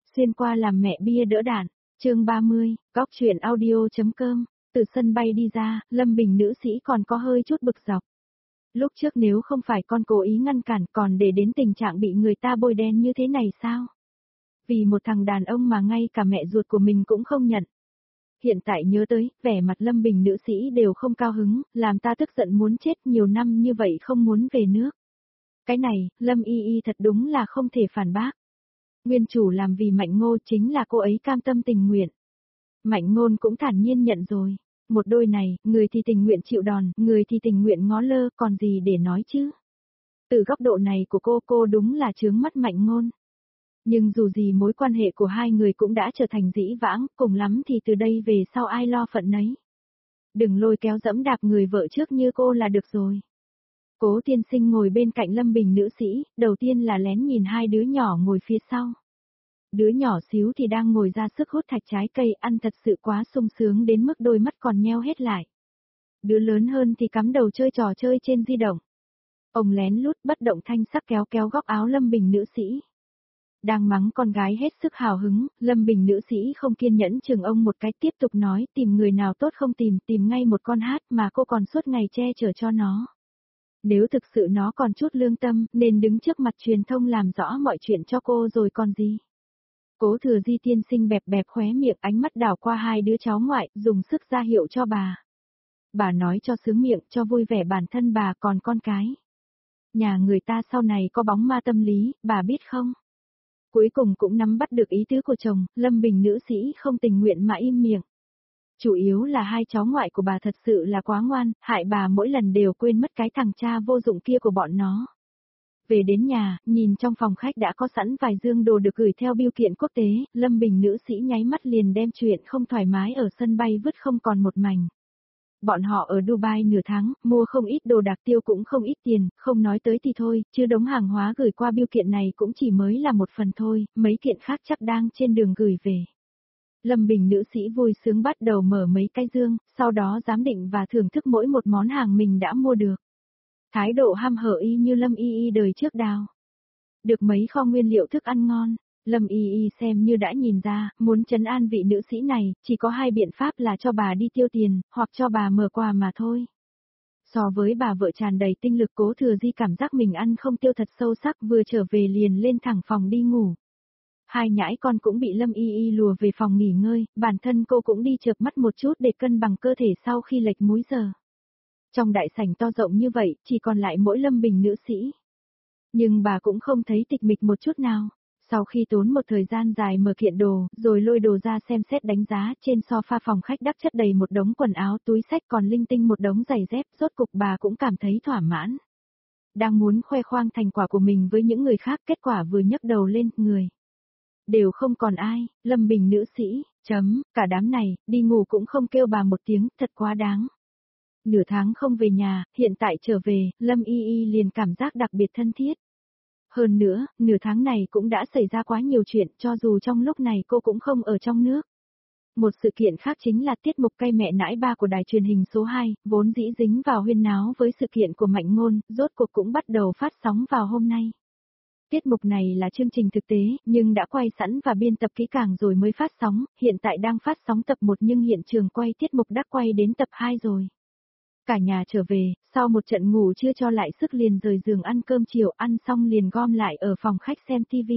Xuyên qua làm mẹ bia đỡ đạn, chương 30, góc truyện audio.com, từ sân bay đi ra, Lâm Bình nữ sĩ còn có hơi chút bực dọc. Lúc trước nếu không phải con cố ý ngăn cản còn để đến tình trạng bị người ta bôi đen như thế này sao? Vì một thằng đàn ông mà ngay cả mẹ ruột của mình cũng không nhận. Hiện tại nhớ tới, vẻ mặt Lâm Bình nữ sĩ đều không cao hứng, làm ta tức giận muốn chết nhiều năm như vậy không muốn về nước. Cái này, Lâm Y Y thật đúng là không thể phản bác. Nguyên chủ làm vì Mạnh Ngô chính là cô ấy cam tâm tình nguyện. Mạnh Ngôn cũng thản nhiên nhận rồi. Một đôi này, người thì tình nguyện chịu đòn, người thì tình nguyện ngó lơ, còn gì để nói chứ. Từ góc độ này của cô đúng là chướng mắt Mạnh Ngôn. Nhưng dù gì mối quan hệ của hai người cũng đã trở thành dĩ vãng, cùng lắm thì từ đây về sau ai lo phận nấy. Đừng lôi kéo dẫm đạp người vợ trước như cô là được rồi. Cố tiên sinh ngồi bên cạnh Lâm Bình nữ sĩ, đầu tiên là lén nhìn hai đứa nhỏ ngồi phía sau. Đứa nhỏ xíu thì đang ngồi ra sức hút thạch trái cây ăn thật sự quá sung sướng đến mức đôi mắt còn nheo hết lại. Đứa lớn hơn thì cắm đầu chơi trò chơi trên di động. Ông lén lút bất động thanh sắc kéo kéo góc áo Lâm Bình nữ sĩ. Đang mắng con gái hết sức hào hứng, Lâm Bình nữ sĩ không kiên nhẫn chừng ông một cái tiếp tục nói tìm người nào tốt không tìm ngay một con hát mà cô còn suốt ngày che chở cho nó. Nếu thực sự nó còn chút lương tâm nên đứng trước mặt truyền thông làm rõ mọi chuyện cho cô rồi còn gì. Cố Thừa Di tiên sinh bẹp bẹp khóe miệng ánh mắt đảo qua hai đứa cháu ngoại dùng sức ra hiệu cho bà. Bà nói cho sướng miệng cho vui vẻ bản thân bà còn con cái. Nhà người ta sau này có bóng ma tâm lý, bà biết không? Cuối cùng cũng nắm bắt được ý tứ của chồng, Lâm Bình nữ sĩ không tình nguyện mà im miệng. Chủ yếu là hai cháu ngoại của bà thật sự là quá ngoan, hại bà mỗi lần đều quên mất cái thằng cha vô dụng kia của bọn nó. Về đến nhà, nhìn trong phòng khách đã có sẵn vài dương đồ được gửi theo bưu kiện quốc tế, Lâm Bình nữ sĩ nháy mắt liền đem chuyện không thoải mái ở sân bay vứt không còn một mảnh. Bọn họ ở Dubai nửa tháng, mua không ít đồ đạc tiêu cũng không ít tiền, không nói tới thì thôi, chứ đống hàng hóa gửi qua bưu kiện này cũng chỉ mới là một phần thôi, mấy kiện khác chắc đang trên đường gửi về. Lâm Bình nữ sĩ vui sướng bắt đầu mở mấy cái dương, sau đó giám định và thưởng thức mỗi một món hàng mình đã mua được. Thái độ ham hở y như Lâm Y Y đời trước đào. Được mấy kho nguyên liệu thức ăn ngon, Lâm Y Y xem như đã nhìn ra, muốn trấn an vị nữ sĩ này, chỉ có hai biện pháp là cho bà đi tiêu tiền, hoặc cho bà mở quà mà thôi. So với bà vợ tràn đầy tinh lực Cố Thừa Di cảm giác mình ăn không tiêu thật sâu sắc vừa trở về liền lên thẳng phòng đi ngủ. Hai nhãi con cũng bị Lâm Y Y lùa về phòng nghỉ ngơi, bản thân cô cũng đi chợp mắt một chút để cân bằng cơ thể sau khi lệch múi giờ. Trong đại sảnh to rộng như vậy, chỉ còn lại mỗi Lâm Bình nữ sĩ. Nhưng bà cũng không thấy tịch mịch một chút nào. Sau khi tốn một thời gian dài mở kiện đồ, rồi lôi đồ ra xem xét đánh giá, trên sofa phòng khách đắp chất đầy một đống quần áo túi xách còn linh tinh một đống giày dép, rốt cục bà cũng cảm thấy thỏa mãn. Đang muốn khoe khoang thành quả của mình với những người khác, kết quả vừa nhấc đầu lên, người đều không còn ai, Lâm Bình nữ sĩ, cả đám này, đi ngủ cũng không kêu bà một tiếng, thật quá đáng. Nửa tháng không về nhà, hiện tại trở về, Lâm Y Y liền cảm giác đặc biệt thân thiết. Hơn nữa, nửa tháng này cũng đã xảy ra quá nhiều chuyện, cho dù trong lúc này cô cũng không ở trong nước. Một sự kiện khác chính là tiết mục Cay Mẹ Nãi Ba của đài truyền hình số 2, vốn dĩ dính vào huyên náo với sự kiện của Mạnh Ngôn, rốt cuộc cũng bắt đầu phát sóng vào hôm nay. Tiết mục này là chương trình thực tế, nhưng đã quay sẵn và biên tập kỹ càng rồi mới phát sóng, hiện tại đang phát sóng tập 1 nhưng hiện trường quay tiết mục đã quay đến tập 2 rồi. Cả nhà trở về, sau một trận ngủ chưa cho lại sức liền rời giường ăn cơm chiều, ăn xong liền gom lại ở phòng khách xem TV.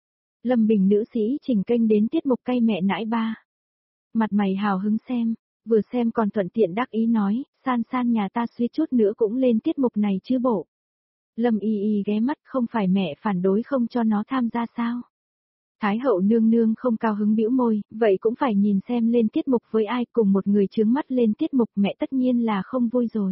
Lâm Bình nữ sĩ chỉnh kênh đến tiết mục Cay Mẹ Nãi Ba. Mặt mày hào hứng xem, vừa xem còn thuận tiện đắc ý nói, san nhà ta suýt chút nữa cũng lên tiết mục này chứ bộ. Lâm Y Y ghé mắt, không phải mẹ phản đối không cho nó tham gia sao? Thái hậu nương nương không cao hứng bĩu môi, vậy cũng phải nhìn xem lên tiết mục với ai, cùng một người chướng mắt lên tiết mục mẹ tất nhiên là không vui rồi.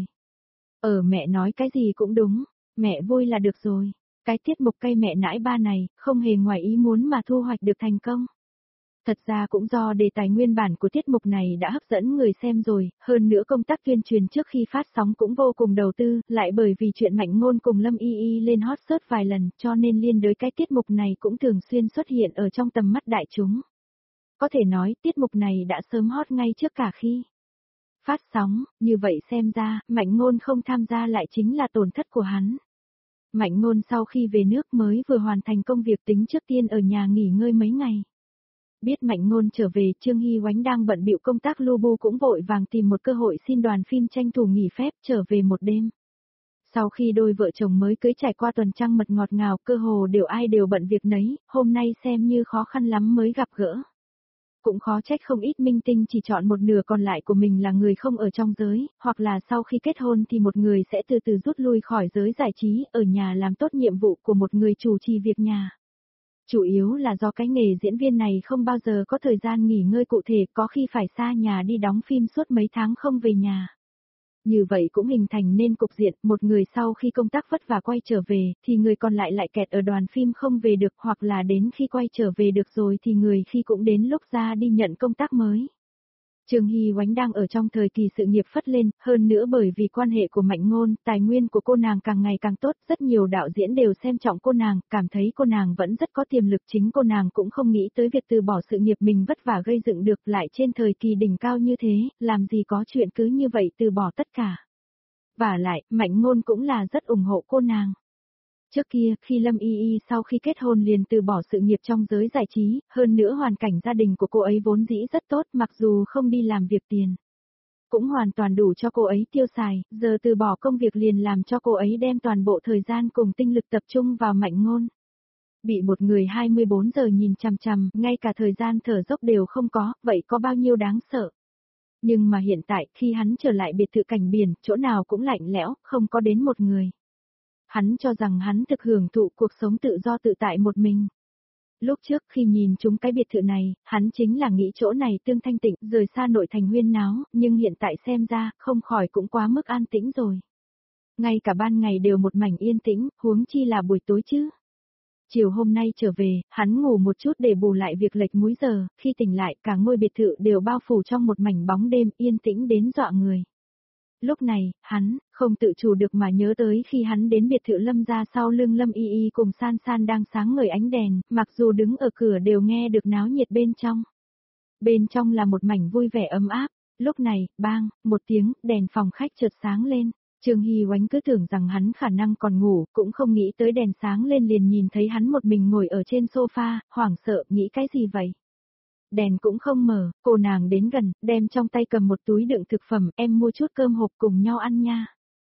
Mẹ nói cái gì cũng đúng, mẹ vui là được rồi. Cái tiết mục Cay Mẹ Nãi Ba này, không hề ngoài ý muốn mà thu hoạch được thành công. Thật ra cũng do đề tài nguyên bản của tiết mục này đã hấp dẫn người xem rồi, hơn nữa công tác tuyên truyền trước khi phát sóng cũng vô cùng đầu tư, lại bởi vì chuyện Mạnh Ngôn cùng Lâm Y Y lên hot search vài lần, cho nên liên đới cái tiết mục này cũng thường xuyên xuất hiện ở trong tầm mắt đại chúng. Có thể nói tiết mục này đã sớm hot ngay trước cả khi phát sóng, như vậy xem ra, Mạnh Ngôn không tham gia lại chính là tổn thất của hắn. Mạnh Ngôn sau khi về nước mới vừa hoàn thành công việc tính trước tiên ở nhà nghỉ ngơi mấy ngày. Biết Mạnh Ngôn trở về, Trương Hy Oánh đang bận bịu công tác lu bu cũng vội vàng tìm một cơ hội xin đoàn phim tranh thủ nghỉ phép trở về một đêm. Sau khi đôi vợ chồng mới cưới trải qua tuần trăng mật ngọt ngào, cơ hồ đều ai đều bận việc nấy, hôm nay xem như khó khăn lắm mới gặp gỡ. Cũng khó trách không ít minh tinh chỉ chọn một nửa còn lại của mình là người không ở trong giới, hoặc là sau khi kết hôn thì một người sẽ từ từ rút lui khỏi giới giải trí, ở nhà làm tốt nhiệm vụ của một người chủ trì việc nhà. Chủ yếu là do cái nghề diễn viên này không bao giờ có thời gian nghỉ ngơi cụ thể, có khi phải xa nhà đi đóng phim suốt mấy tháng không về nhà. Như vậy cũng hình thành nên cục diện, một người sau khi công tác vất vả quay trở về, thì người còn lại lại kẹt ở đoàn phim không về được, hoặc là đến khi quay trở về được rồi thì người khi cũng đến lúc ra đi nhận công tác mới. Trương Hy Oánh đang ở trong thời kỳ sự nghiệp phất lên, hơn nữa bởi vì quan hệ của Mạnh Ngôn, tài nguyên của cô nàng càng ngày càng tốt, rất nhiều đạo diễn đều xem trọng cô nàng, cảm thấy cô nàng vẫn rất có tiềm lực, chính cô nàng cũng không nghĩ tới việc từ bỏ sự nghiệp mình vất vả gây dựng được, lại trên thời kỳ đỉnh cao như thế, làm gì có chuyện cứ như vậy từ bỏ tất cả. Vả lại, Mạnh Ngôn cũng là rất ủng hộ cô nàng. Trước kia, khi Lâm Y Y sau khi kết hôn liền từ bỏ sự nghiệp trong giới giải trí, hơn nữa hoàn cảnh gia đình của cô ấy vốn dĩ rất tốt, mặc dù không đi làm việc tiền, cũng hoàn toàn đủ cho cô ấy tiêu xài, giờ từ bỏ công việc liền làm cho cô ấy đem toàn bộ thời gian cùng tinh lực tập trung vào Mạnh Ngôn. Bị một người 24 giờ nhìn chằm chằm, ngay cả thời gian thở dốc đều không có, vậy có bao nhiêu đáng sợ. Nhưng mà hiện tại, khi hắn trở lại biệt thự cảnh biển, chỗ nào cũng lạnh lẽo, không có đến một người. Hắn cho rằng hắn thực hưởng thụ cuộc sống tự do tự tại một mình. Lúc trước khi nhìn chúng cái biệt thự này, hắn chính là nghĩ chỗ này tương thanh tịnh, rời xa nội thành huyên náo, nhưng hiện tại xem ra, không khỏi cũng quá mức an tĩnh rồi. Ngay cả ban ngày đều một mảnh yên tĩnh, huống chi là buổi tối chứ. Chiều hôm nay trở về, hắn ngủ một chút để bù lại việc lệch múi giờ, khi tỉnh lại cả ngôi biệt thự đều bao phủ trong một mảnh bóng đêm yên tĩnh đến dọa người. Lúc này, hắn, không tự chủ được mà nhớ tới khi hắn đến biệt thự Lâm ra sau lưng Lâm Y Y cùng San San đang sáng ngời ánh đèn, mặc dù đứng ở cửa đều nghe được náo nhiệt bên trong. Bên trong là một mảnh vui vẻ ấm áp, lúc này, bang, một tiếng, đèn phòng khách chợt sáng lên. Trương Hy Oánh cứ tưởng rằng hắn khả năng còn ngủ, cũng không nghĩ tới đèn sáng lên liền nhìn thấy hắn một mình ngồi ở trên sofa, hoảng sợ, nghĩ cái gì vậy? Đèn cũng không mở, cô nàng đến gần, đem trong tay cầm một túi đựng thực phẩm, em mua chút cơm hộp cùng nhau ăn nha.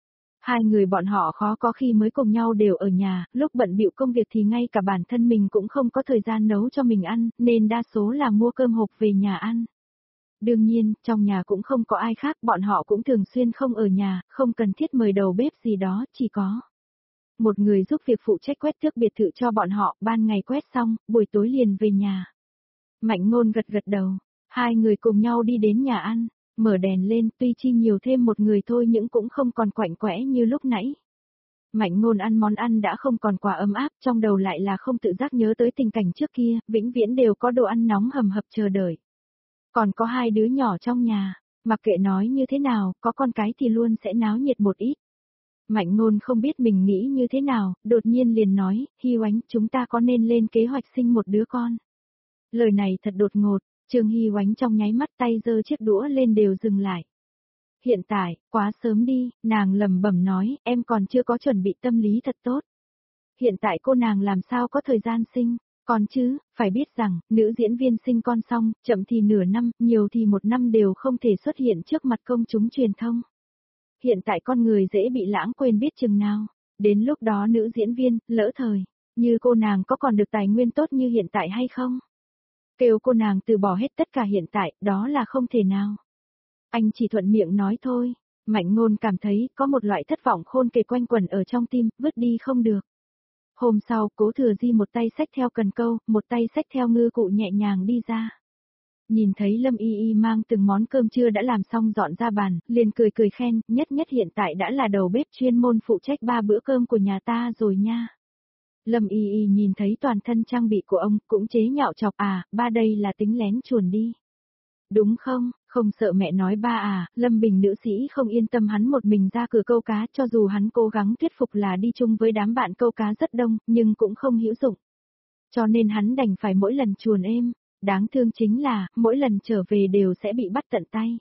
Hai người bọn họ khó có khi mới cùng nhau đều ở nhà, lúc bận bịu công việc thì ngay cả bản thân mình cũng không có thời gian nấu cho mình ăn, nên đa số là mua cơm hộp về nhà ăn. Đương nhiên, trong nhà cũng không có ai khác, bọn họ cũng thường xuyên không ở nhà, không cần thiết mời đầu bếp gì đó, chỉ có một người giúp việc phụ trách quét tước biệt thự cho bọn họ, ban ngày quét xong, buổi tối liền về nhà. Mạnh Ngôn gật gật đầu, hai người cùng nhau đi đến nhà ăn, mở đèn lên, tuy chi nhiều thêm một người thôi nhưng cũng không còn quạnh quẽ như lúc nãy. Mạnh Ngôn ăn món ăn đã không còn quá ấm áp, trong đầu lại là không tự giác nhớ tới tình cảnh trước kia, vĩnh viễn đều có đồ ăn nóng hầm hập chờ đợi. Còn có hai đứa nhỏ trong nhà, mặc kệ nói như thế nào, có con cái thì luôn sẽ náo nhiệt một ít. Mạnh Ngôn không biết mình nghĩ như thế nào, đột nhiên liền nói, Hy Oánh, chúng ta có nên lên kế hoạch sinh một đứa con. Lời này thật đột ngột, Trương Hy Oánh trong nháy mắt tay giơ chiếc đũa lên đều dừng lại. Hiện tại, quá sớm đi, nàng lẩm bẩm nói, em còn chưa có chuẩn bị tâm lý thật tốt. Hiện tại cô nàng làm sao có thời gian sinh, còn chứ, phải biết rằng, nữ diễn viên sinh con xong, chậm thì nửa năm, nhiều thì một năm đều không thể xuất hiện trước mặt công chúng truyền thông. Hiện tại con người dễ bị lãng quên biết chừng nào, đến lúc đó nữ diễn viên, lỡ thời, như cô nàng có còn được tài nguyên tốt như hiện tại hay không? Kêu cô nàng từ bỏ hết tất cả hiện tại, đó là không thể nào. Anh chỉ thuận miệng nói thôi, Mạnh Ngôn cảm thấy có một loại thất vọng khôn kề quanh quẩn ở trong tim, vứt đi không được. Hôm sau, Cố Thừa Di một tay xách theo cần câu, một tay xách theo ngư cụ nhẹ nhàng đi ra. Nhìn thấy Lâm Y Y mang từng món cơm trưa đã làm xong dọn ra bàn, liền cười cười khen, nhất nhất hiện tại đã là đầu bếp chuyên môn phụ trách 3 bữa cơm của nhà ta rồi nha. Lâm Y Y nhìn thấy toàn thân trang bị của ông, cũng chế nhạo chọc ba đây là tính lén chuồn đi. Đúng không, không sợ mẹ nói ba Lâm Bình nữ sĩ không yên tâm hắn một mình ra cửa câu cá, cho dù hắn cố gắng thuyết phục là đi chung với đám bạn câu cá rất đông, nhưng cũng không hữu dụng. Cho nên hắn đành phải mỗi lần chuồn êm, đáng thương chính là, mỗi lần trở về đều sẽ bị bắt tận tay.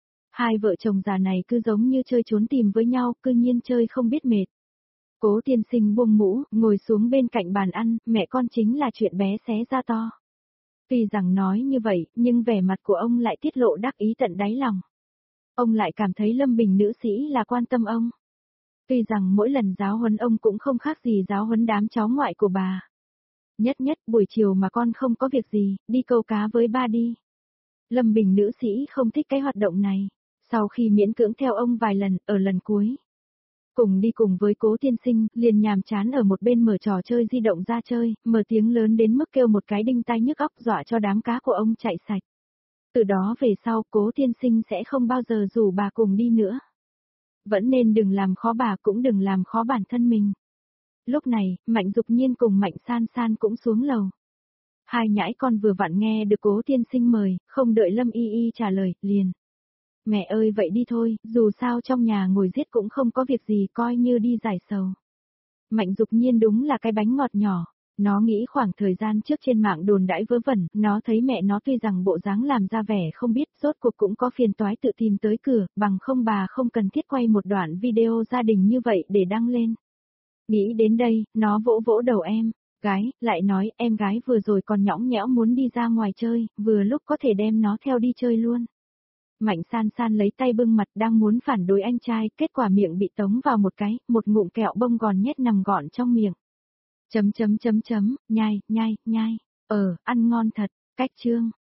Hai vợ chồng già này cứ giống như chơi trốn tìm với nhau, cư nhiên chơi không biết mệt. Cố tiên sinh buông mũ, ngồi xuống bên cạnh bàn ăn, mẹ con chính là chuyện bé xé ra to. Tuy rằng nói như vậy, nhưng vẻ mặt của ông lại tiết lộ đắc ý tận đáy lòng. Ông lại cảm thấy Lâm Bình nữ sĩ là quan tâm ông. Tuy rằng mỗi lần giáo huấn ông cũng không khác gì giáo huấn đám cháu ngoại của bà. Nhất nhất buổi chiều mà con không có việc gì, đi câu cá với ba đi. Lâm Bình nữ sĩ không thích cái hoạt động này. Sau khi miễn cưỡng theo ông vài lần, ở lần cuối. Cùng đi cùng với Cố tiên sinh, liền nhàm chán ở một bên mở trò chơi di động ra chơi, mở tiếng lớn đến mức kêu một cái đinh tai nhức óc dọa cho đám cá của ông chạy sạch. Từ đó về sau Cố tiên sinh sẽ không bao giờ rủ bà cùng đi nữa. Vẫn nên đừng làm khó bà cũng đừng làm khó bản thân mình. Lúc này, Mạnh Dục Nhiên cùng Mạnh San San cũng xuống lầu. Hai nhãi con vừa vặn nghe được Cố tiên sinh mời, không đợi Lâm Y Y trả lời, liền. Mẹ ơi vậy đi thôi, dù sao trong nhà ngồi giết cũng không có việc gì coi như đi giải sầu. Mạnh Dục Nhiên đúng là cái bánh ngọt nhỏ. Nó nghĩ khoảng thời gian trước trên mạng đồn đãi vớ vẩn, nó thấy mẹ nó tuy rằng bộ dáng làm ra vẻ không biết, rốt cuộc cũng có phiền toái tự tìm tới cửa, bằng không bà không cần thiết quay một đoạn video gia đình như vậy để đăng lên. Nghĩ đến đây, nó vỗ vỗ đầu em gái, lại nói em gái vừa rồi còn nhõng nhẽo muốn đi ra ngoài chơi, vừa lúc có thể đem nó theo đi chơi luôn. Mạnh San San lấy tay bưng mặt đang muốn phản đối anh trai, kết quả miệng bị tống vào một cái, một ngụm kẹo bông gòn nhét nằm gọn trong miệng. Nhai, nhai, nhai, ăn ngon thật, cách chương.